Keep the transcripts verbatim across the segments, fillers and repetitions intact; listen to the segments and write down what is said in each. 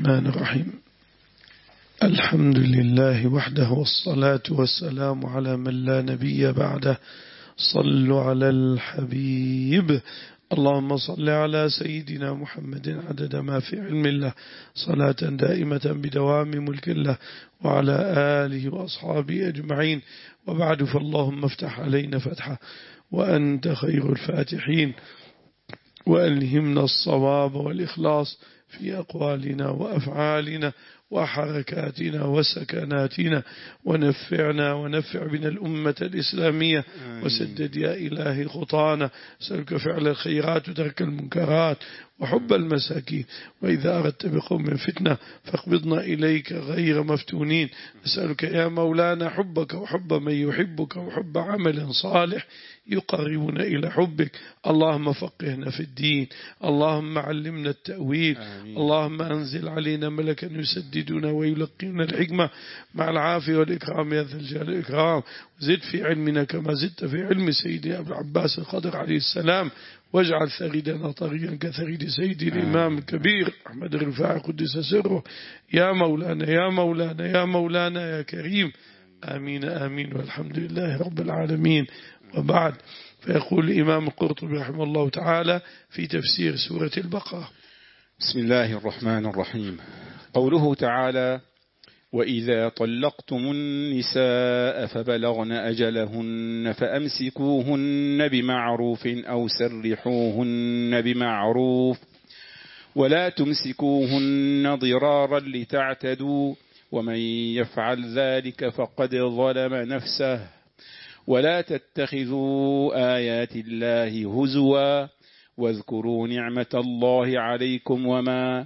الرحمن الرحيم. الحمد لله وحده والصلاة والسلام على من لا نبي بعده. صلوا على الحبيب. اللهم صل على سيدنا محمد عدد ما في علم الله صلاة دائمة بدوام ملك الله وعلى آله وأصحابه أجمعين، وبعد، فاللهم افتح علينا فتحة وأنت خير الفاتحين، وألهمنا الصواب والإخلاص في أقوالنا وأفعالنا وحركاتنا وسكناتنا، ونفعنا ونفع بنا الأمة الإسلامية، وسدد يا إلهي خطانا. أسألك فعل الخيرات وترك المنكرات وحب المساكين، وإذا أردت بقوم فتنة فاقبضنا إليك غير مفتونين. أسألك يا مولانا حبك وحب من يحبك وحب عمل صالح يقربنا إلى حبك. اللهم فقهنا في الدين، اللهم علمنا التأويل، آمين. اللهم أنزل علينا ملكا يسددنا ويلقينا الحكمة مع العافية والإكرام يا ذا الجلال والإكرام. زد في علمنا كما زدت في علم سيدي أبو العباس الخضر عليه السلام، واجعل ثريدنا طريقا كثريد سيدي الإمام الكبير أحمد الرفاعي قدس سره. يا مولانا يا مولانا يا مولانا يا كريم. آمين آمين، والحمد لله رب العالمين. وبعد، فيقول الإمام القرطبي رحمه الله تعالى في تفسير سورة البقرة: بسم الله الرحمن الرحيم. قوله تعالى: وإذا طلقتم النساء فبلغن أجلهن فأمسكوهن بمعروف أو سرحوهن بمعروف ولا تمسكوهن ضرارا لتعتدوا، ومن يفعل ذلك فقد ظلم نفسه. ولا تتخذوا آيات الله هزوا واذكروا نعمة الله عليكم وما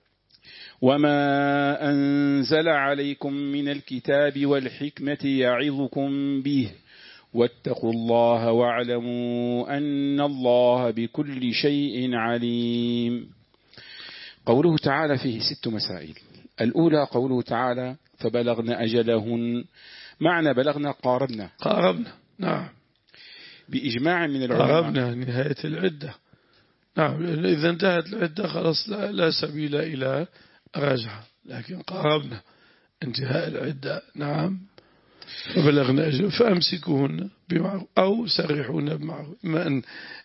وما أنزل عليكم من الكتاب والحكمة يعظكم به، واتقوا الله واعلموا أن الله بكل شيء عليم. قوله تعالى فيه ست مسائل. الأولى قوله تعالى: فبلغن أجلهن. معنى بلغنا قاربنا قاربنا نعم، بإجماع من العلماء. قاربنا نهاية العدة. نعم، إذا انتهت العدة خلاص لا, لا سبيل إلى رجعة، لكن قاربنا انتهاء العدة. نعم. فبلغنا أجل فأمسكوهن بمعروف أو سرحوهن بمعروف، إما أن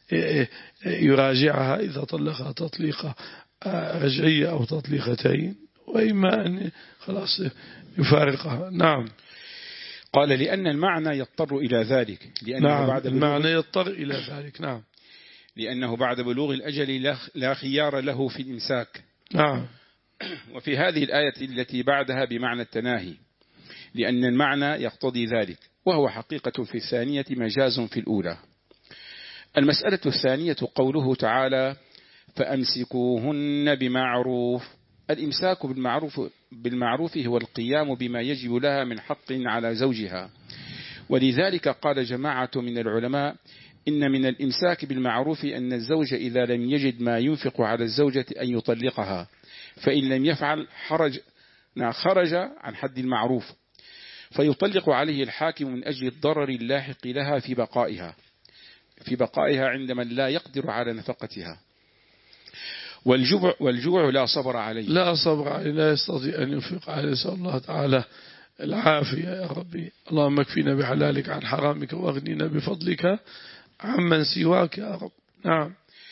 يراجعها إذا طلقها تطليقة رجعية أو تطليقتين، وإما أن خلاص يفارقها. نعم. قال: لأن المعنى يضطر إلى ذلك، لأنه نعم، بعد المعنى يضطر إلى ذلك. نعم، لأنه بعد بلوغ الأجل لا خيار له في الإمساك. نعم. وفي هذه الآية التي بعدها بمعنى التناهي، لأن المعنى يقتضي ذلك، وهو حقيقة في الثانية مجاز في الأولى. المسألة الثانية قوله تعالى: فأمسكوهن بمعروف. الإمساك بالمعروف بالمعروف هو القيام بما يجب لها من حق على زوجها، ولذلك قال جماعة من العلماء: إن من الإمساك بالمعروف أن الزوج إذا لم يجد ما ينفق على الزوجة أن يطلقها، فإن لم يفعل حرج خرج عن حد المعروف، فيطلق عليه الحاكم من أجل الضرر اللاحق لها في بقائها في بقائها عند من لا يقدر على نفقتها. والجوع, والجوع لا صبر عليه لا صبر عليه، لا يستطيع أن ينفق عليه. نسأل الله تعالى العافية يا ربي. اللهم اكفينا بحلالك عن حرامك واغنينا بفضلك عمن سواك يا رب. نعم.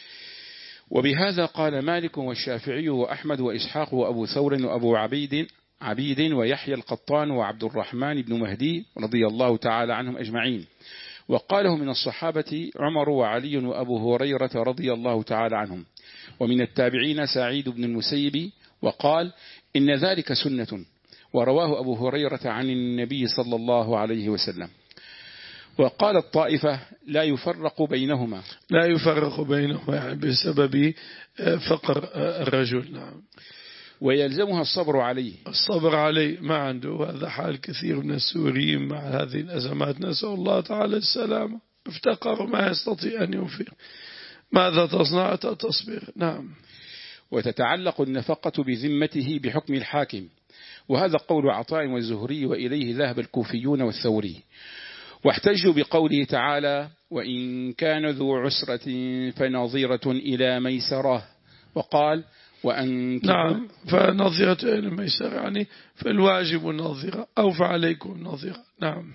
وبهذا قال مالك والشافعي وأحمد وإسحاق وأبو ثور وأبو عبيد عبيد ويحيى القطان وعبد الرحمن بن مهدي رضي الله تعالى عنهم أجمعين. وقاله من الصحابة عمر وعلي وأبو هريرة رضي الله تعالى عنهم، ومن التابعين سعيد بن المسيب، وقال: إن ذلك سنة. ورواه أبو هريرة عن النبي صلى الله عليه وسلم. وقال الطائفة: لا يفرق بينهما لا يفرق بينهما يعني بسبب فقر الرجل. نعم. ويلزمها الصبر عليه الصبر عليه ما عنده. هذا حال كثير من السوريين مع هذه الأزمات، نسأل الله تعالى السلامة. افتقر ما يستطيع أن ينفق، ماذا تصنع؟ تصبر. نعم. وتتعلق النفقة بذمته بحكم الحاكم، وهذا قول عطاء والزهري، وإليه ذهب الكوفيون والثوري. واحتجوا بقوله تعالى: وإن كان ذو عسرة فنظيرة إلى ميسرة. وقال: وأن نعم. فنظرة الميسر يعني فالواجب النظرة أو فعليكم النظرة. نعم.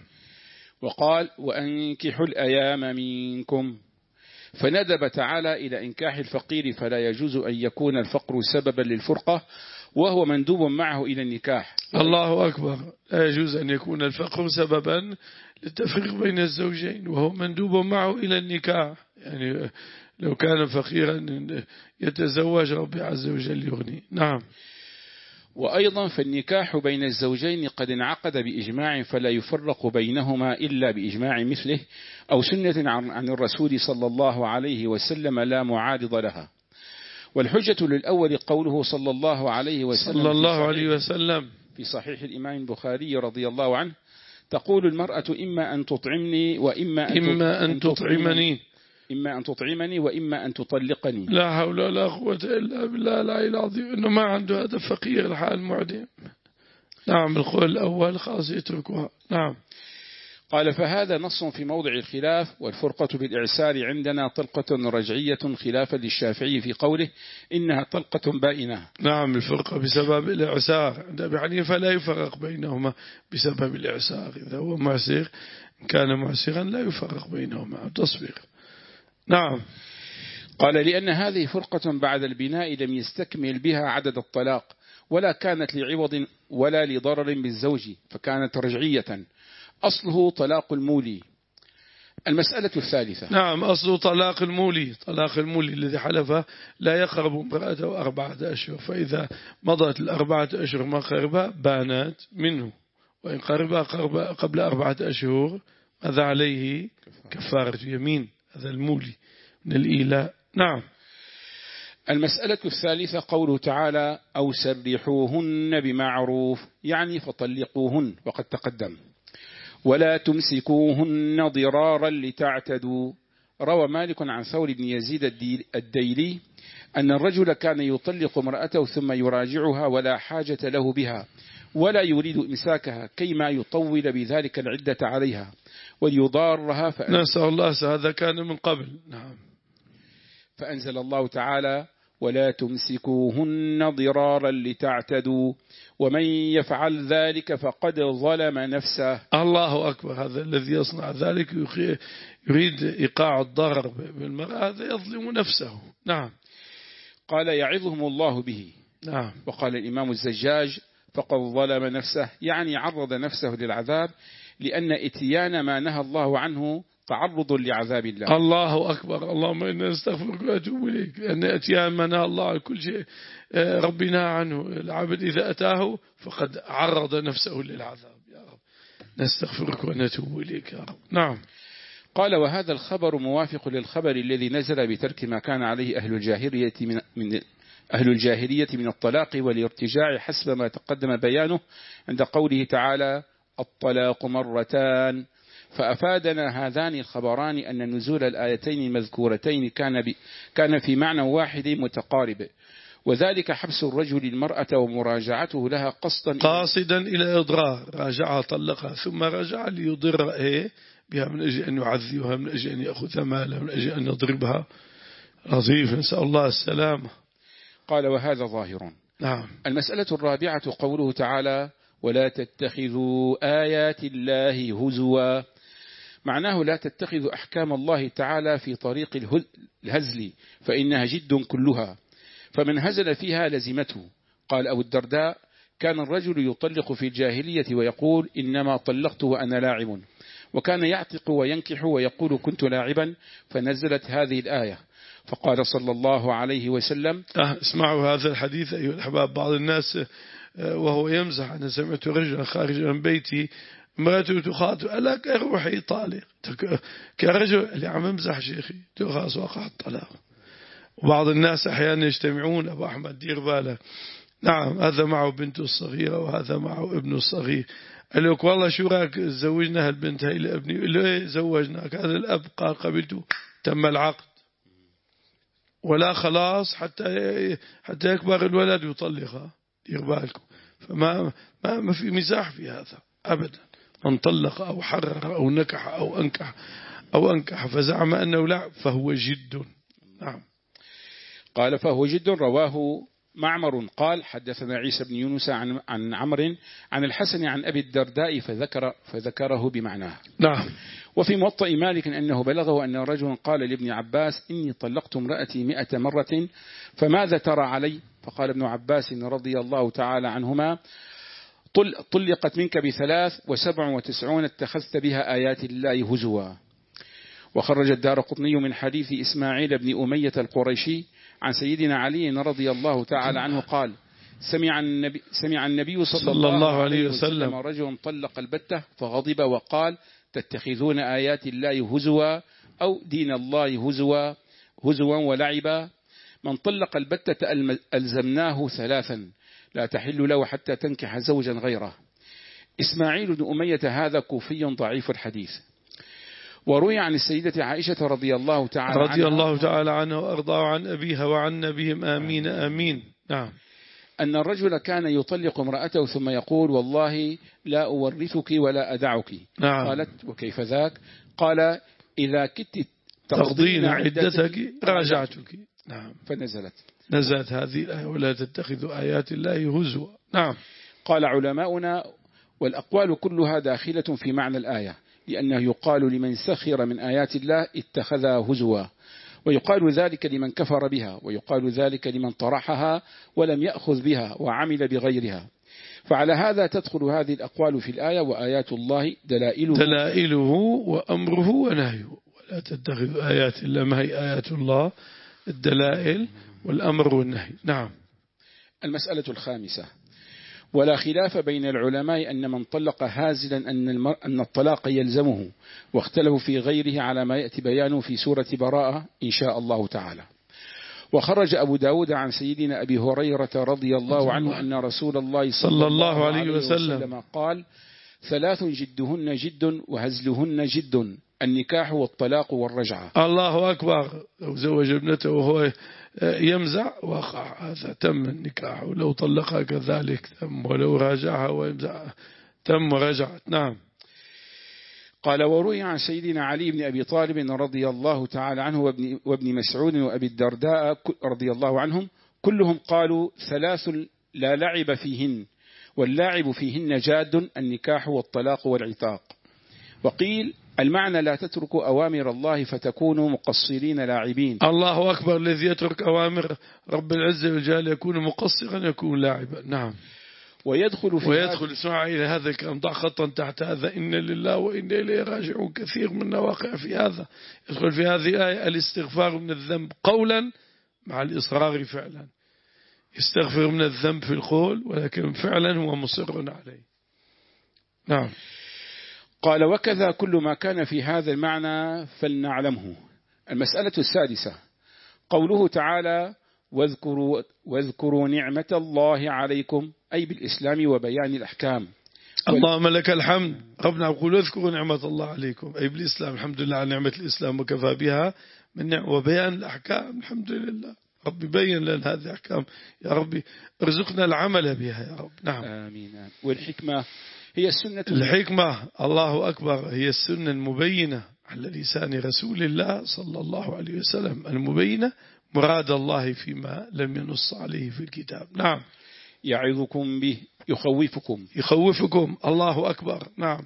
وقال وأنكحوا الأيام منكم، فندب تعالى إلى إنكاح الفقير، فلا يجوز أن يكون الفقر سببا للفرقة وهو مندوب معه إلى النكاح. الله أكبر. لا يجوز أن يكون الفقر سببا للتفريق بين الزوجين وهو مندوب معه إلى النكاح. يعني لو كان فقيرا يتزوج ربي عز وجل يغني. نعم. وأيضا فالنكاح بين الزوجين قد انعقد بإجماع، فلا يفرق بينهما إلا بإجماع مثله أو سنة عن الرسول صلى الله عليه وسلم لا معارض لها. والحجة للأول قوله صلى الله عليه وسلم صلى الله عليه وسلم في صحيح الإمام البخاري رضي الله عنه: تقول المرأة إما أن تطعمني وإما أن, إما أن تطعمني إما أن تطعمني وإما أن تطلقني. لا حول ولا قوة إلا بالله العلي العظيم. إنه ما عنده هذا فقير الحال معدم. نعم. القول الأول خلاص يتركها. نعم. قال فهذا نص في موضع الخلاف، والفرقة بالإعسار عندنا طلقة رجعية خلافا للشافعي في قوله إنها طلقة بائنة. نعم. الفرقة بسبب الإعسار عند أبي حنيفة لا يفرق بينهما بسبب الإعسار. إذا هو معسر كان معسرا لا يفرق بينهما تصبر. نعم. قال لأن هذه فرقة بعد البناء لم يستكمل بها عدد الطلاق، ولا كانت لعوض ولا لضرر بالزوج، فكانت رجعية. أصله طلاق المولي. المسألة الثالثة. نعم. أصله طلاق المولي. طلاق المولي الذي حلف لا يقرب امرأته أربعة أشهر، فإذا مضت الأربعة أشهر ما قربها بانت منه، وإن قربها قبل أربعة أشهر ماذا عليه؟ كفارة يمين. هذا المولي من الإيلاء. نعم. المسألة الثالثة قوله تعالى أو سرحوهن بمعروف، يعني فطلقوهن، وقد تقدم. ولا تمسكوهن ضرارا لتعتدوا. روى مالك عن ثور بن يزيد الديلي أن الرجل كان يطلق امرأته ثم يراجعها ولا حاجة له بها، ولا يريد إمساكها كيما يطول بذلك العدة عليها وليضارها. نسأل الله. هذا كان من قبل. نعم. فأنزل الله تعالى ولا تمسكوهن ضرارا لتعتدوا ومن يفعل ذلك فقد ظلم نفسه. الله أكبر. هذا الذي يصنع ذلك يريد إيقاع الضرر بالمرأة، هذا يظلم نفسه. نعم. قال يعظهم الله به. نعم. وقال الإمام الزجاج فقد ظلم نفسه، يعني عرض نفسه للعذاب، لأن إتيان ما نهى الله عنه تعرض لعذاب الله. الله أكبر. اللهم إنا نستغفرك ونتوب إليك. أن أتيان ما نهى الله عن كل شيء ربنا عنه. العبد إذا أتاه فقد عرض نفسه للعذاب. يا رب نستغفرك ونتوب إليك يا رب. نعم. قال وهذا الخبر موافق للخبر الذي نزل بترك ما كان عليه أهل الجاهلية من, من أهل الجاهلية من الطلاق والارتجاع حسب ما تقدم بيانه عند قوله تعالى الطلاق مرتان. فأفادنا هذان الخبران أن نزول الآيتين المذكورتين كان, كان في معنى واحد متقارب، وذلك حبس الرجل المرأة ومراجعته لها قصدا قاصدا إلى إضرار. راجعها طلقها ثم رجع ليضر إيه بها، من أجل أن يعذبها، من أجل أن يأخذ مالها، من أجل أن يضربها. لطيف. نسأل الله السلامة. قال وهذا ظاهر. نعم. المسألة الرابعة قوله تعالى ولا تتخذوا آيات الله هزوا. معناه لا تتخذوا أحكام الله تعالى في طريق الهزل، فإنها جد كلها، فمن هزل فيها لزمته. قال أبو الدرداء كان الرجل يطلق في الجاهلية ويقول إنما طلقت وأنا لاعب، وكان يعتق وينكح ويقول كنت لاعبا، فنزلت هذه الآية فقال صلى الله عليه وسلم أه اسمعوا هذا الحديث أيها الأحباب. بعض الناس وهو يمزح، أنا سمعت رجلا خارج من بيتي امرأته تخاطب ألا روحي طالق كرجل اللي عم امزح شيخي خلاص وقع الطلاق. وبعض الناس أحيانا يجتمعون أبو أحمد دير بالك. نعم. هذا معه بنته الصغيرة وهذا معه ابنه الصغير. قال لك والله شو رايك زوجنا هالبنت هاي لابني؟ قال له ايه زوجناك. هذا الأب قال قبلته، تم العقد ولا خلاص حتى حتى يكبر الولد ويطلقها. دير بالكم. فما ما ما في مزاح في هذا أبدا. من طلق أو حرر أو نكح أو أنكح أو أنكح فزعم أنه لا فهو جد. نعم. قال فهو جد. رواه معمر قال حدثنا عيسى بن يونس عن عن عمرو عن الحسن عن أبي الدرداء فذكر فذكره بمعناه. نعم. وفي موطأ مالك أنه بلغه أن رجلا قال لابن عباس إني طلقت امرأتي مئة مرة فماذا ترى علي؟ فقال ابن عباس رضي الله تعالى عنهما طلقت منك بثلاث وسبع وتسعون اتخذت بها آيات الله هزوا. وخرج الدارقطني من حديث إسماعيل بن أمية القريشي عن سيدنا علي رضي الله تعالى عنه قال سمع النبي, سمع النبي صلى, صلى الله, الله عليه وسلم رجل طلق البتة فغضب وقال تتخذون آيات الله هزوا أو دين الله هزوا هزوا ولعبا. من طلق البتة ألزمناه ثلاثا لا تحل له حتى تنكح زوجا غيره. إسماعيل بن أمية هذا كوفي ضعيف الحديث. وروي عن السيدة عائشة رضي الله تعالى رضي عنها الله تعالى عنها وأرضاه عن أبيها وعن نبيهم آمين آمين. نعم. أن الرجل كان يطلق امرأته ثم يقول والله لا أورثك ولا أدعك. نعم. قالت وكيف ذاك؟ قال إذا كنت تقضين عدتك راجعتك. نعم. فنزلت نزلت هذه الآية ولا تتخذوا آيات الله هزوا. نعم. قال علماؤنا والأقوال كلها داخلة في معنى الآية لأنه يقال لمن سخر من آيات الله اتخذها هزوا ويقال ذلك لمن كفر بها ويقال ذلك لمن طرحها ولم يأخذ بها وعمل بغيرها. فعلى هذا تدخل هذه الأقوال في الآية وآيات الله دلائله دلائله وأمره ونهيه. ولا تتخذوا آيات الله ما هي آيات الله الدلائل والأمر والنهي. نعم. المسألة الخامسة ولا خلاف بين العلماء أن من طلق هازلا أن, المر... أن الطلاق يلزمه واختلفوا في غيره على ما يأتي بيانه في سورة براءة إن شاء الله تعالى. وخرج أبو داود عن سيدنا أبي هريرة رضي الله عنه أن رسول الله صلى الله عليه وسلم قال ثلاث جدهن جد وهزلهن جد النكاح والطلاق والرجعة. الله أكبر. لو زوج ابنته وهو يمزع وقع هذا تم النكاح ولو طلقها كذلك تم ولو راجعها ويمزع تم ورجعت. نعم. قال وروي عن سيدنا علي بن أبي طالب رضي الله تعالى عنه وابن, وابن مسعود وأبي الدرداء رضي الله عنهم كلهم قالوا ثلاث لا لعب فيهن واللاعب فيهن جاد النكاح والطلاق والعتاق. وقيل المعنى لا تتركوا أوامر الله فتكونوا مقصرين لاعبين. الله أكبر. الذي يترك أوامر رب العزة والجلال يكون مقصرا يكون لاعبا. نعم. ويدخل في ويدخل اسمع إلى هذا الكلام ضع خطا تحت هذا إن لله وإن إليه راجعون. كثير من واقع في هذا. يدخل في هذه الآية الاستغفار من الذنب قولا مع الإصرار فعلا. يستغفر من الذنب في القول ولكن فعلا هو مصر عليه. نعم. قال وكذا كل ما كان في هذا المعنى فلنعلمه. المسألة السادسة قوله تعالى واذكروا, واذكروا نعمة الله عليكم أي بالإسلام وبيان الأحكام. اللهم لك الحمد. ربنا يقول اذكروا نعمة الله عليكم أي بالإسلام. الحمد لله على نعمة الإسلام وكفى بها من نعمة وبيان الأحكام. الحمد لله ربي بين لنا هذه الأحكام يا ربي ارزقنا العمل بها يا رب. نعم. آمين. والحكمة هي السنة. الحكمة الله أكبر هي السنة المبينة على لسان رسول الله صلى الله عليه وسلم المبينة مراد الله فيما لم ينص عليه في الكتاب. نعم. يعظكم به يخوفكم يخوفكم. الله أكبر. نعم.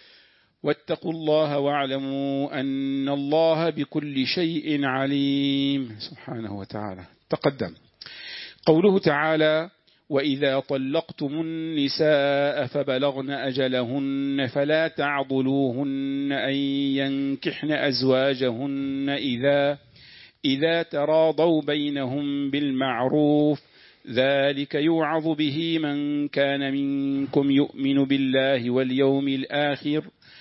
واتقوا الله واعلموا أن الله بكل شيء عليم سبحانه وتعالى. تقدم قوله تعالى وإذا طلقتم النساء فبلغن أجلهن فلا تعضلوهن أن ينكحن أزواجهن إذا إذا تراضوا بينهم بالمعروف ذلك يوعظ به من كان منكم يؤمن بالله واليوم الآخر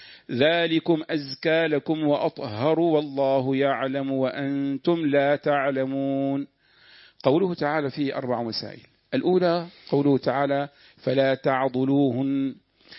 ذلكم أزكى لكم وأطهر والله يعلم وأنتم لا تعلمون. قوله تعالى فيه أربع مسائل. الأولى قوله تعالى فلا تعضلوهن.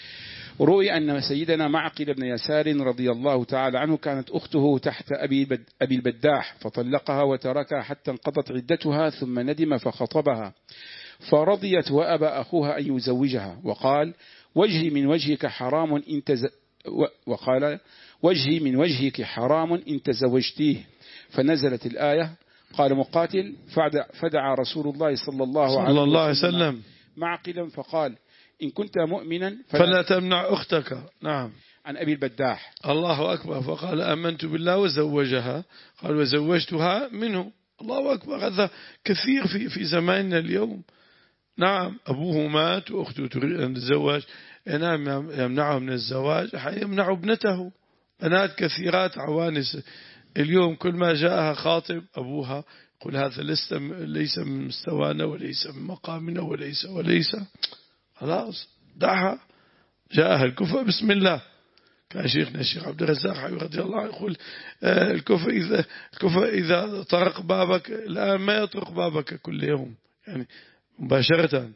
روي أن سيدنا معقل بن يسار رضي الله تعالى عنه كانت أخته تحت أبي البداح فطلقها وتركها حتى انقضت عدتها ثم ندم فخطبها فرضيت وأبى أخوها أن يزوجها وقال وجهي من وجهك حرام إن تز... وقال وجهي من وجهك حرام إن تزوجتيه. فنزلت الآية قال مقاتل فدعا رسول الله صلى الله صلى الله عليه وسلم وسلم معقلا فقال إن كنت مؤمنا فلا, فلا تمنع أختك. نعم. عن أبي البداح. الله أكبر. فقال آمنت بالله وزوجها. قال وزوجتها منه. الله أكبر. هذا كثير في في زماننا اليوم. نعم. أبوه مات وأخته تريد أن تتزوج، نعم يمنعه من الزواج، يمنع ابنته. بنات كثيرات عوانس اليوم كل ما جاءها خاطب أبوها يقول هذا ليس من مستوانا وليس من مقامنا وليس وليس خلاص دعها. جاءها الكفء بسم الله. كان شيخنا الشيخ عبد الرزاق رضي الله عنه يقول الكفء إذا الكفء إذا طرق بابك الآن ما يطرق بابك كل يوم، يعني مباشرة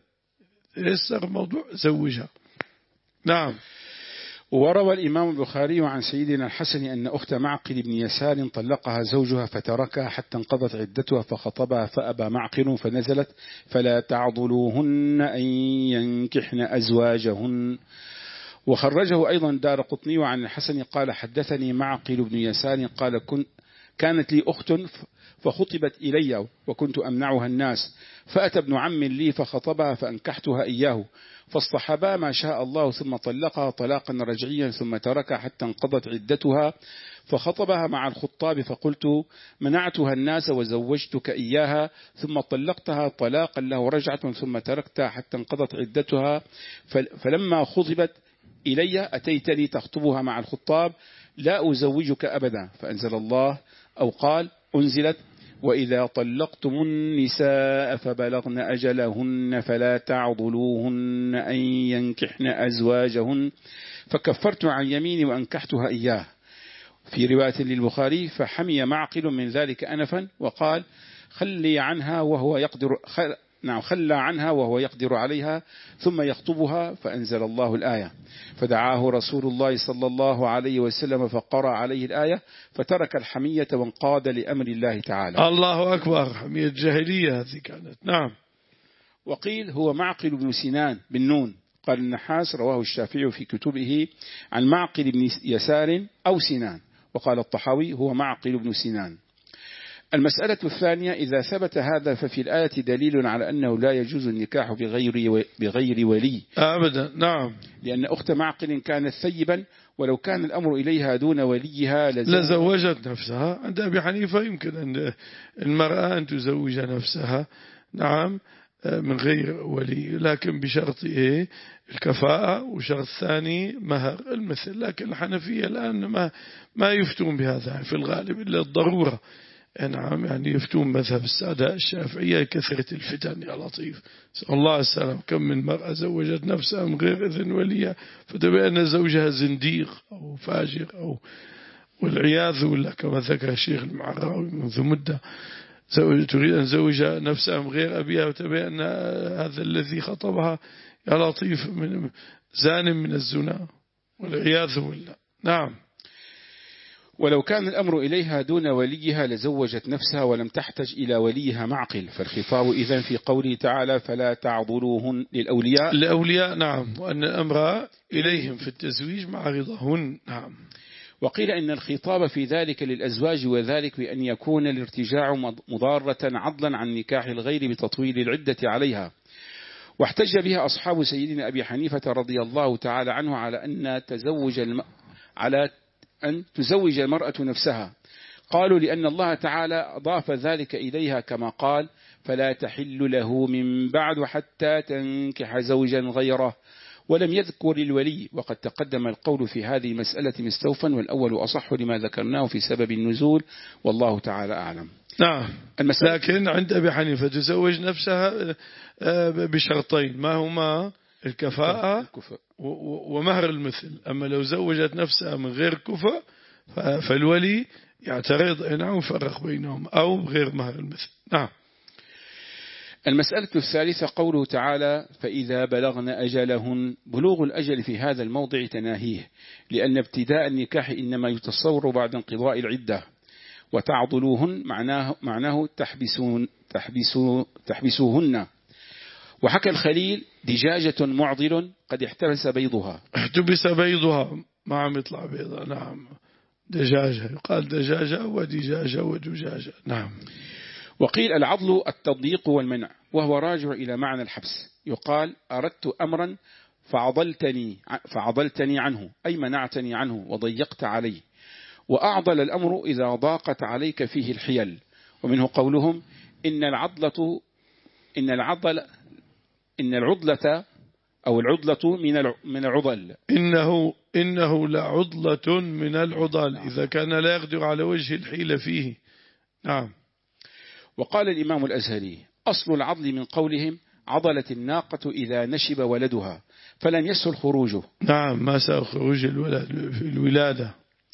يسر موضوع زوجها. نعم. وروى الإمام البخاري عن سيدنا الحسن أن أخت معقل بن يسار طلقها زوجها فتركها حتى انقضت عدتها فخطبها فأبى معقل فنزلت فلا تعضلوهن أن ينكحن أزواجهن. وخرجه أيضا دار قطني عن الحسن قال حدثني معقل بن يسار قال كن كانت لي أخت فخطبت إلي وكنت أمنعها الناس، فأتى ابن عم لي فخطبها فأنكحتها إياه فاصطحبا ما شاء الله ثم طلقها طلاقا رجعيا ثم تركها حتى انقضت عدتها فخطبها مع الخطاب فقلت منعتها الناس وزوجتك إياها ثم طلقتها طلاقا له رجعة ثم تركتها حتى انقضت عدتها فلما خطبت إلي أتيتني تخطبها مع الخطاب لا أزوجك أبدا، فأنزل الله أو قال أنزلت وإذا طلقتم النساء فبلغن أجلهن فلا تعضلوهن أن ينكحن أزواجهن فكفرت عن يميني وأنكحتها إياه. في رواية للبخاري فحمي معقل من ذلك أنفا وقال خلي عنها وهو يقدر خل... نعم خلى عنها وهو يقدر عليها ثم يخطبها فأنزل الله الآية فدعاه رسول الله صلى الله عليه وسلم فقرأ عليه الآية فترك الحمية وانقاد لأمر الله تعالى. الله أكبر. حمية الجاهلية هذه كانت. نعم. وقيل هو معقل بن سنان بن نون. قال النحاس رواه الشافعي في كتبه عن معقل بن يسار أو سنان، وقال الطحاوي هو معقل بن سنان. المسألة الثانية إذا ثبت هذا ففي الآية دليل على أنه لا يجوز النكاح بغير بغير ولي أبدا. نعم. لأن أخت معقل كانت ثيبا ولو كان الأمر إليها دون وليها لزوجت نفسها. عند أبي حنيفة يمكن أن المرأة أن تزوج نفسها نعم من غير ولي، لكن بشرط إيه الكفاءة، وشرط ثاني مهر المثل. لكن الحنفية الآن ما ما يفتون بهذا في الغالب إلا الضرورة. نعم يعني يفتون مذهب السادة الشافعية كثرة الفتن يا لطيف. سأل الله السلام. كم من مرأة زوجت نفسها من غير إذن وليها فتبين زوجها زنديق أو فاجر أو والعياذ بالله كما ذكر الشيخ المعراوي منذ مدة تريد أن زوج نفسها من غير أبيها وتبين هذا الذي خطبها يا لطيف من زان من الزنا والعياذ بالله. نعم. ولو كان الأمر إليها دون وليها لزوجت نفسها ولم تحتج إلى وليها معقل. فالخطاب إذن في قوله تعالى فلا تعضلوهن للأولياء الأولياء. نعم. وأن الأمر إليهم في التزويج مع رضاهن. نعم. وقيل إن الخطاب في ذلك للأزواج وذلك بأن يكون الارتجاع مضارة عضلا عن نكاح الغير بتطويل العدة عليها. واحتج بها أصحاب سيدنا أبي حنيفة رضي الله تعالى عنه على أن تزوج الم... على أن تزوج المرأة نفسها. قالوا لأن الله تعالى أضاف ذلك إليها كما قال فلا تحل له من بعد حتى تنكح زوجا غيره، ولم يذكر الولي. وقد تقدم القول في هذه المسألة مستوفا والأول أصح لما ذكرناه في سبب النزول والله تعالى أعلم. نعم. لكن عند أبي حنيفة تزوج نفسها بشرطين ما هما الكفاءة ومهر المثل. أما لو زوجت نفسها من غير كفاء فالولي يعترض نعم وفرق بينهم أو غير مهر المثل. نعم. المسألة الثالثة قوله تعالى فإذا بلغن أجلهن. بلوغ الأجل في هذا الموضع تناهيه، لأن ابتداء النكاح إنما يتصور بعد انقضاء العدة. وتعضلوهن معناه, معناه تحبسون تحبسو تحبسوهن. وحكى الخليل دجاجة معضل قد احتبس بيضها. احتبس بيضها ما عم يطلع بيضها. نعم. دجاجة يقال دجاجة ودجاجة ودجاجة. نعم. وقيل العضل التضييق والمنع، وهو راجع إلى معنى الحبس. يقال أردت أمرا فعضلتني, فعضلتني عنه، أي منعتني عنه وضيقت عليه. وأعضل الأمر إذا ضاقت عليك فيه الحيل. ومنه قولهم إن العضلة إن العضل إن العضلة أو العضلة من من العضل إنه إنه لعضلة من العضل إذا كان لا يقدر على وجه الحيلة فيه. نعم. وقال الإمام الأزهري أصل العضل من قولهم عضلت الناقة إذا نشب ولدها فلن يسهل خروجه. نعم، ما سهل خروج الولد في الولادة.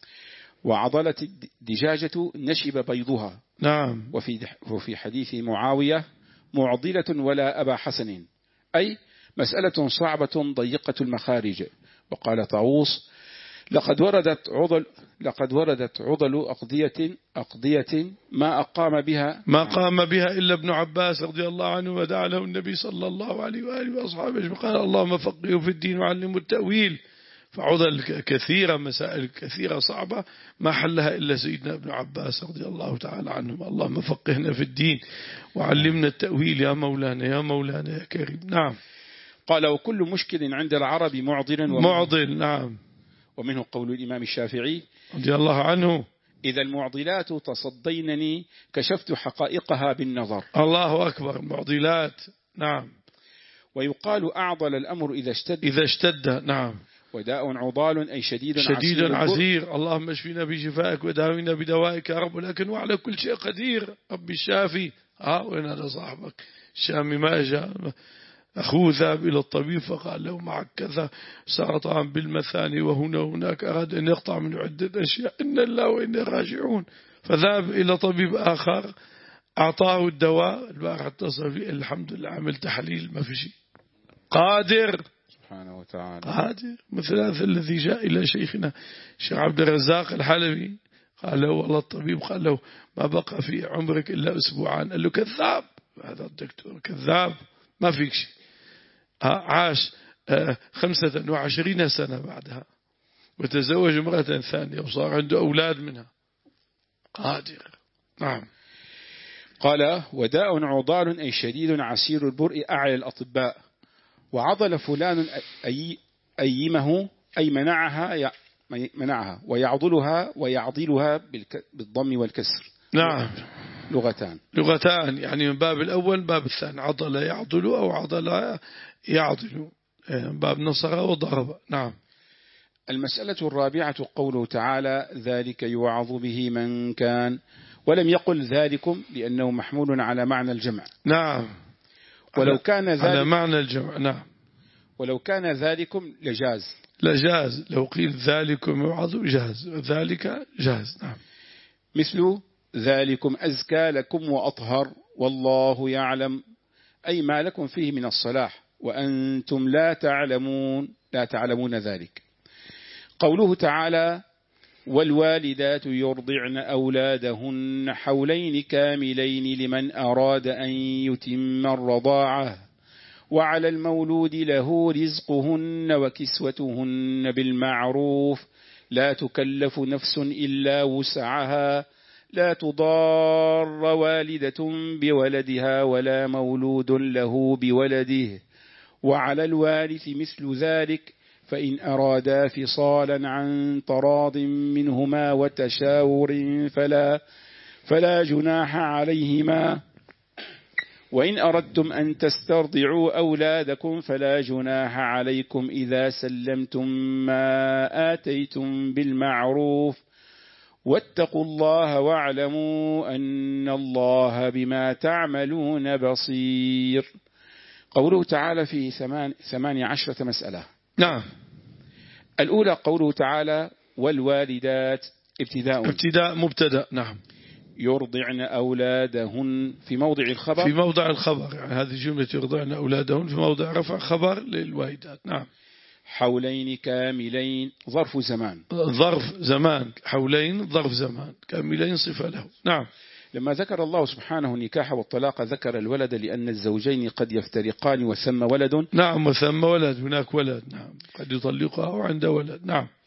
وعضلت الدجاجة نشب بيضها. نعم. وفي وفي حديث معاوية معضلة ولا أبا حسن، أي مسألة صعبة ضيقة المخارج. وقال طاووس لقد وردت عضل لقد وردت عضل أقضية أقضية ما أقام بها ما قام بها إلا ابن عباس رضي الله عنه، ودعا له النبي صلى الله عليه وآله وأصحابه قال اللهم فقهه في الدين وعلمه التأويل. فعضل كثيرة، مسائل كثيرة صعبة ما حلها إلا سيدنا ابن عباس رضي الله تعالى عنهم. اللهم فقهنا في الدين وعلمنا التأويل يا مولانا يا مولانا يا كريم. نعم. قال وكل مشكل عند العرب معضل معضل. نعم. ومنه قول الإمام الشافعي رضي الله عنه إذا المعضلات تصدينني كشفت حقائقها بالنظر. الله أكبر. المعضلات. نعم. ويقال أعضل الأمر إذا اشتد إذا اشتد. نعم. وداء عضال أي شديد شديد عسير, عسير. اللهم اشفينا بشفائك وداوينا بدوائك يا رب، لكن وعلى كل شيء قدير. ربي الشافي. ها وين هذا صاحبك الشامي ما جاء أخوه ذهب إلى الطبيب فقال له معك كذا سرطان بالمثاني وهنا وهناك، أراد أن يقطع من عدة أشياء، إن الله وإنا راجعون. فذهب إلى طبيب آخر أعطاه الدواء، البارح اتصل فيه الحمد لله عمل تحليل ما في شيء. قادر سبحانه وتعالى. قادر. مثل هذا الذي جاء إلى شيخنا الشيخ عبد الرزاق الحلبي قال له والله الطبيب قال له ما بقى في عمرك إلا أسبوعان. قال له كذاب، هذا الدكتور كذاب ما فيك شيء. عاش خمسة وعشرين سنة بعدها وتزوج امرأة ثانية وصار عنده أولاد منها. قادر. نعم. قال وداء عضال أي شديد عسير البرء أعلى الأطباء. وعضل فلان أي أيمه أي منعها منعها ويعضلها ويعضلها بالضم والكسر. نعم. لغتان لغتان يعني من باب الأول باب الثاني، عضل يعضل أو عضل يعضل، باب نصر وضرب. نعم. المسألة الرابعة قوله تعالى ذلك يوعظ به من كان، ولم يقل ذلكم لأنه محمول على معنى الجمع. نعم. ولو كان ذلك على معنى الجمع. نعم. ولو كان ذلكم لجاز. لجاز لو قيل ذلكم يوعظ جاز، ذلك جاز. نعم. مثل ذلكم أزكى لكم وأطهر والله يعلم، أي ما لكم فيه من الصلاح وأنتم لا تعلمون لا تعلمون ذلك. قوله تعالى والوالدات يرضعن أولادهن حولين كاملين لمن أراد أن يتم الرضاعة وعلى المولود له رزقهن وكسوتهن بالمعروف لا تكلف نفس إلا وسعها لا تضار والدة بولدها ولا مولود له بولده وعلى الوارث مثل ذلك فإن أرادا فصالا عن تراض منهما وتشاور فلا, فلا جناح عليهما وإن أردتم أن تسترضعوا أولادكم فلا جناح عليكم إذا سلمتم ما آتيتم بالمعروف واتقوا الله واعلموا أن الله بما تعملون بصير. قوله تعالى في ثمان عشرة مسألة. نعم. الأولى قوله تعالى والوالدات ابتداء ابتداء مبتدأ. نعم. يرضعن أولادهن في موضع الخبر في موضع الخبر يعني هذه جملة يرضعن أولادهن في موضع رفع خبر للوالدات. نعم. حولين كاملين ظرف زمان ظرف زمان حولين ظرف زمان كاملين صفة له. نعم. لما ذكر الله سبحانه النكاح والطلاق ذكر الولد لأن الزوجين قد يفترقان وثم ولد. نعم وثم ولد هناك ولد. نعم قد يطلقها وعنده ولد. نعم.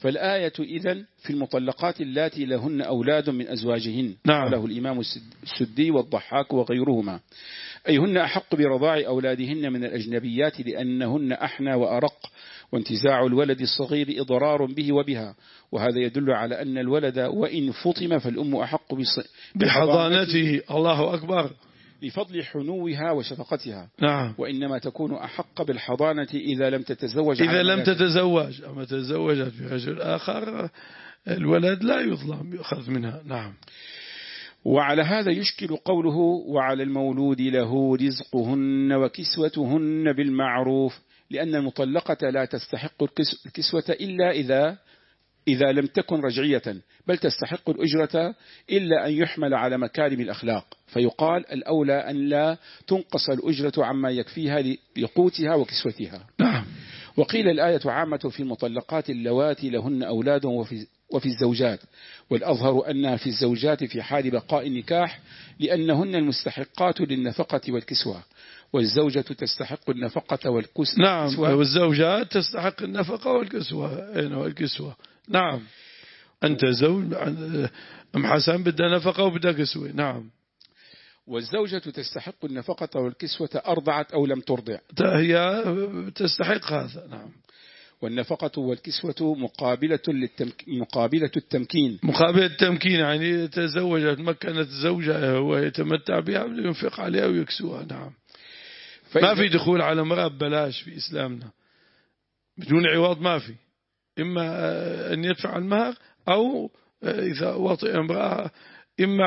فالآية إذن في المطلقات اللاتي لهن أولاد من أزواجهن. نعم. قاله الإمام السدي والضحاك وغيرهما، أي هن أحق برضاع أولادهن من الأجنبيات لأنهن أحنى وأرق، وانتزاع الولد الصغير إضرار به وبها، وهذا يدل على أن الولد وإن فطم فالأم أحق بحضانته. الله أكبر. لفضل حنوها وشفقتها. نعم. وإنما تكون أحق بالحضانة إذا لم تتزوج إذا لم تتزوج، أما تزوجت برجل آخر الولد لا يظلم يؤخذ منها. نعم. وعلى هذا يشكل قوله وعلى المولود له رزقهن وكسوتهن بالمعروف، لأن المطلقة لا تستحق الكسوة إلا إذا إذا لم تكن رجعية، بل تستحق الأجرة إلا أن يحمل على مكارم الأخلاق، فيقال الأولى أن لا تنقص الأجرة عما يكفيها لقوتها وكسوتها. نعم. وقيل الآية عامة في المطلقات اللواتي لهن أولاد وفي, وفي الزوجات، والأظهر أنها في الزوجات في حال بقاء النكاح، لأنهن المستحقات للنفقة والكسوة، والزوجة تستحق النفقة والكسوة. نعم. والزوجات تستحق النفقة والكسوة. والكسوة. نعم. أنت زوج أم حسن بدها نفقة وبدها كسوة. نعم. والزوجة تستحق النفقة والكسوة أرضعت أو لم ترضع، هي تستحق هذا. نعم. والنفقة والكسوة مقابلة للتمك... مقابلة التمكين. مقابلة التمكين يعني تزوجت مكنت زوجها ويتمتع بها وينفق عليها ويكسوها. نعم. ما في دخول على امرأة ببلاش في إسلامنا بدون عوض، ما في. إما أن يدفع المهر، أو إذا وطئ امرأة إما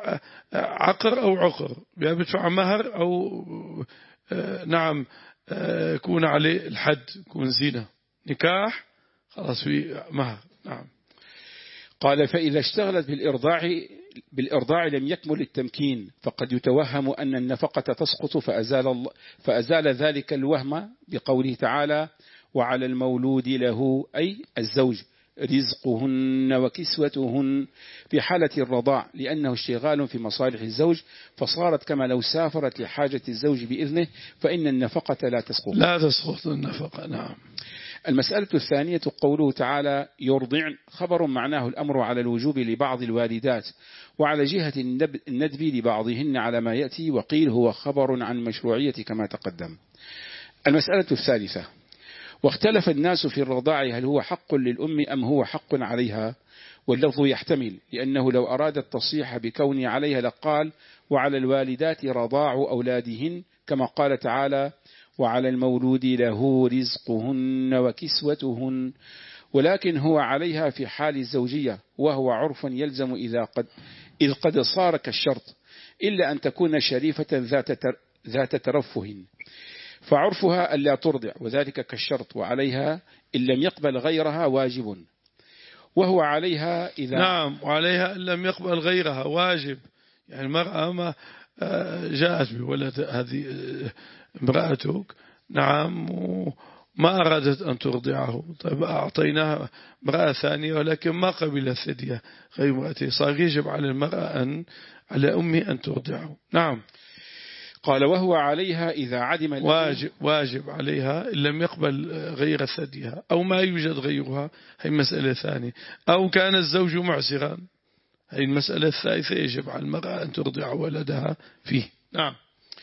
عقر أو عقر، بيدفع مهر أو نعم يكون عليه الحد، يكون زينة نكاح خلاص في مهر. نعم. قال فإذا اشتغلت بالإرضاع بالإرضاع لم يكمل التمكين، فقد يتوهم أن النفقة تسقط، فأزال, الله فأزال ذلك الوهم بقوله تعالى وعلى المولود له أي الزوج رزقهن وكسوتهن في حالة الرضاع، لأنه اشتغال في مصالح الزوج، فصارت كما لو سافرت لحاجة الزوج بإذنه، فإن النفقة لا تسقط. لا تسقط النفقة. نعم. المسألة الثانية قوله تعالى يرضعن، خبر معناه الأمر على الوجوب لبعض الوالدات، وعلى جهة الندب لبعضهن على ما يأتي، وقيل هو خبر عن مشروعية كما تقدم. المسألة الثالثة واختلف الناس في الرضاع هل هو حق للأم أم هو حق عليها، واللفظ يحتمل، لأنه لو أراد التصريح بكونه عليها لقال وعلى الوالدات رضاع أولادهن، كما قال تعالى وعلى المولود له رزقهن وكسوتهن، ولكن هو عليها في حال الزوجية، وهو عرف يلزم إذا قد إذ قد صار كالشرط، إلا أن تكون شريفة ذات ذات ترفه، فعرفها ألا ترضع، وذلك كالشرط، وعليها إن لم يقبل غيرها واجب، وهو عليها إذا نعم وعليها إن لم يقبل غيرها واجب. يعني المرأة ما جاءت بولد هذه امرأتك نعم وما أرادت أن ترضعه، طيب أعطيناها امرأة ثانية ولكن ما قبل الثدية غير امرأته، صار يجب على المرأة أن على أمي أن ترضعه. نعم. قال وهو عليها إذا عدم واجب, واجب عليها إن لم يقبل غير ثديها أو ما يوجد غيرها، هي مسألة ثانية، أو كان الزوج معسرا، هي المسألة الثالثة يجب على المرأة أن ترضع ولدها فيه. نعم.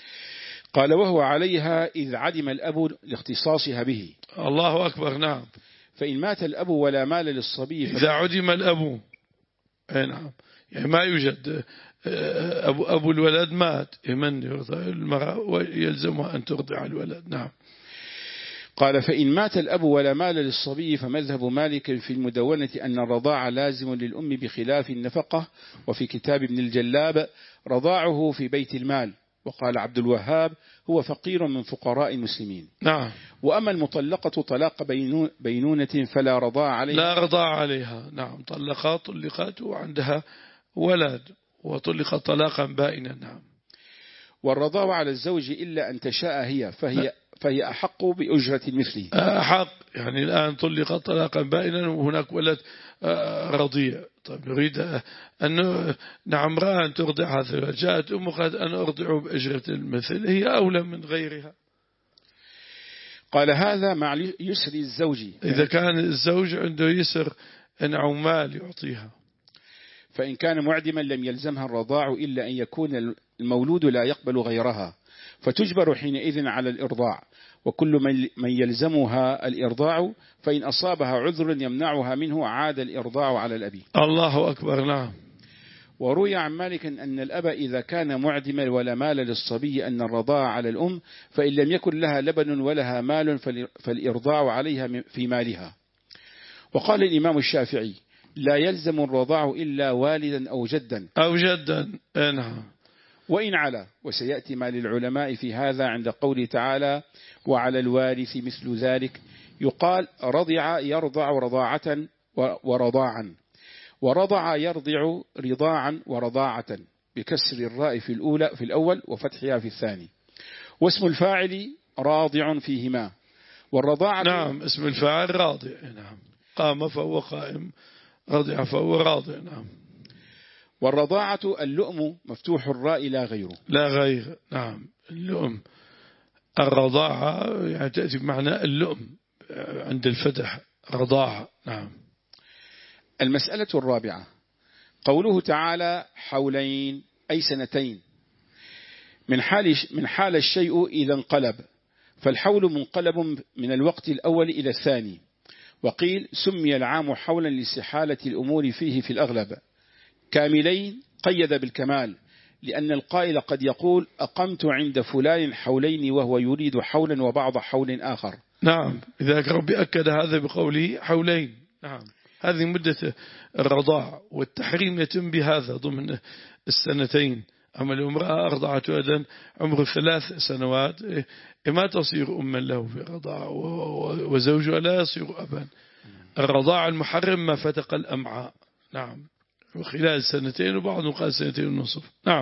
قال وهو عليها إذ عدم الأب لاختصاصها به. الله أكبر. نعم. فإن مات الأب ولا مال للصبي إذا عدم الأب، نعم يعني ما يوجد أبو, أبو الولد مات، من المرأة يلزمها أن ترضع الولد. نعم. قال فإن مات الأب ولا مال للصبي، فمذهب مالك في المدونة أن الرضاع لازم للأم بخلاف النفقة، وفي كتاب ابن الجلاب رضاعه في بيت المال، وقال عبد الوهاب هو فقير من فقراء المسلمين. نعم. وأما المطلقة طلاق بينونة فلا رضاع عليها. لا رضاع عليها. نعم. طلقات طلقات وعندها ولد وطلقت طلاقا بائنا. نعم. والرضاع على الزوج إلا أن تشاء هي، فهي فهي أحق بأجرة مثله. أحق يعني الآن طلقت طلاقا بائنا وهناك ولد رضيع، طيب يريد أن نعم امرأة أن ترضع هذا، جاءت أمه قالت أنا أرضع بأجرة المثل، هي أولى من غيرها. قال هذا مع يسر الزوج، إذا كان الزوج عنده يسر إن عمال يعطيها. فإن كان معدما لم يلزمها الرضاع إلا أن يكون المولود لا يقبل غيرها، فتجبر حينئذ على الإرضاع، وكل من يلزمها الإرضاع فإن أصابها عذر يمنعها منه عاد الإرضاع على الأب. الله أكبر. نعم. وروي عن مالك أن الأب إذا كان معدما ولا مال للصبي أن الرضاع على الأم، فإن لم يكن لها لبن ولها مال فالإرضاع عليها في مالها. وقال الإمام الشافعي لا يلزم الرضاع إلا والدا أو جدا أو جدا. نعم. وإن علا، وسيأتي ما للعلماء في هذا عند قوله تعالى وعلى الوارث مثل ذلك. يقال رضع يرضع رضاعة ورضاعا، ورضع يرضع رضاعا ورضاعة بكسر الراء في الأولى في الأول وفتحها في الثاني، واسم الفاعل راضع فيهما. والرضاعة نعم اسم الفاعل راضع. نعم. قام فهو قائم، رضع فهو راضع. نعم. والرضاعة اللؤم مفتوح الراء لا غيره. لا غير. نعم. اللؤم الرضاعة يعني تأتي بمعنى اللؤم عند الفتح رضاعة. نعم. المسألة الرابعة قوله تعالى حولين أي سنتين، من حال من حال الشيء إذا انقلب، فالحول منقلب من الوقت الأول إلى الثاني. وقيل سمي العام حولا لاستحالة الأمور فيه في الأغلب. كاملين قيد بالكمال، لأن القائل قد يقول أقمت عند فلان حولين وهو يريد حولا وبعض حول آخر. نعم. إذا ربي أكد هذا بقوله حولين. نعم. هذه مدة الرضاع، والتحريم يتم بهذا ضمن السنتين. أما الامرأة أرضعت أذن عمره ثلاث سنوات ما تصير أما له في الرضاعة، وزوجها لا يصير أبا. الرضاعة المحرم ما فتق الأمعاء. نعم. وخلال سنتين، وبعضهم قال سنتين ونصف. نعم.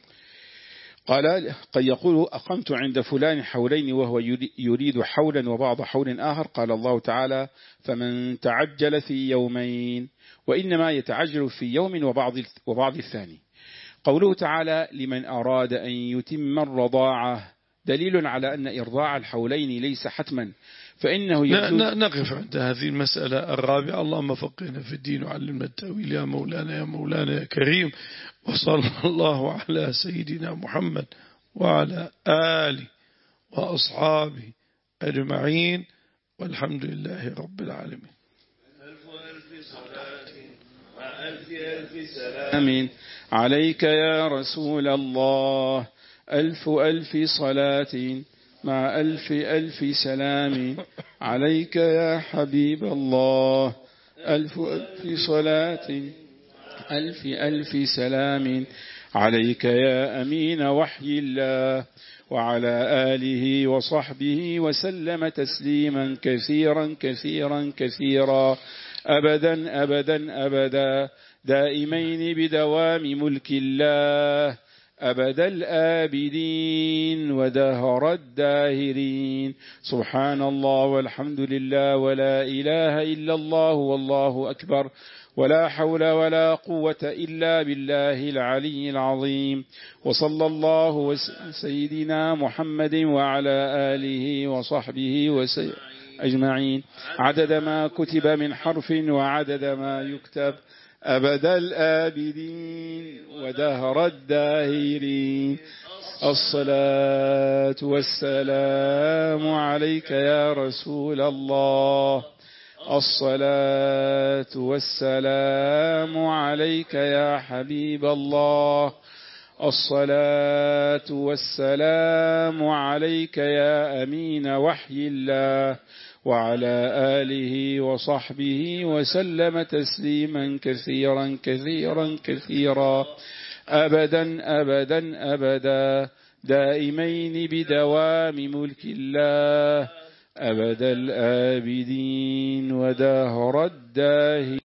قال قد يقول أقمت عند فلان حولين وهو يريد حولا وبعض حول آخر. قال الله تعالى فمن تعجل في يومين، وإنما يتعجل في يوم وبعض وبعض الثاني. قوله تعالى لمن أراد أن يتم الرضاعة دليل على أن إرضاع الحولين ليس حتما، فإنه نقف عند هذه المسألة الرابعة. اللهم فقهنا في الدين وعلمنا التأويل يا مولانا يا مولانا يا كريم. وصلى الله على سيدنا محمد وعلى آله وأصحابه أجمعين، والحمد لله رب العالمين. ألف ألف صلاة وألف ألف سلام آمين عليك يا رسول الله. ألف ألف صلاة مع ألف ألف سلام عليك يا حبيب الله. ألف ألف صلاة ألف ألف سلام عليك يا أمين وحي الله، وعلى آله وصحبه وسلم تسليما كثيرا كثيرا كثيرا أبدا أبدا أبدا دائمين بدوام ملك الله أبد الآبدين ودهر الداهرين. سبحان الله والحمد لله ولا إله إلا الله والله أكبر، ولا حول ولا قوة إلا بالله العلي العظيم. وصلى الله وسيدنا محمد وعلى آله وصحبه أجمعين عدد ما كتب من حرف وعدد ما يكتب أبد الآبدين ودهر الداهرين. الصلاة والسلام عليك يا رسول الله. الصلاة والسلام عليك يا حبيب الله. الصلاة والسلام عليك يا أمين وحي الله، وعلى آله وصحبه وسلم تسليما كثيرا كثيرا كثيرا أبدا أبدا أبدا دائمين بدوام ملك الله أبد الآبدين ودهر الداهرين.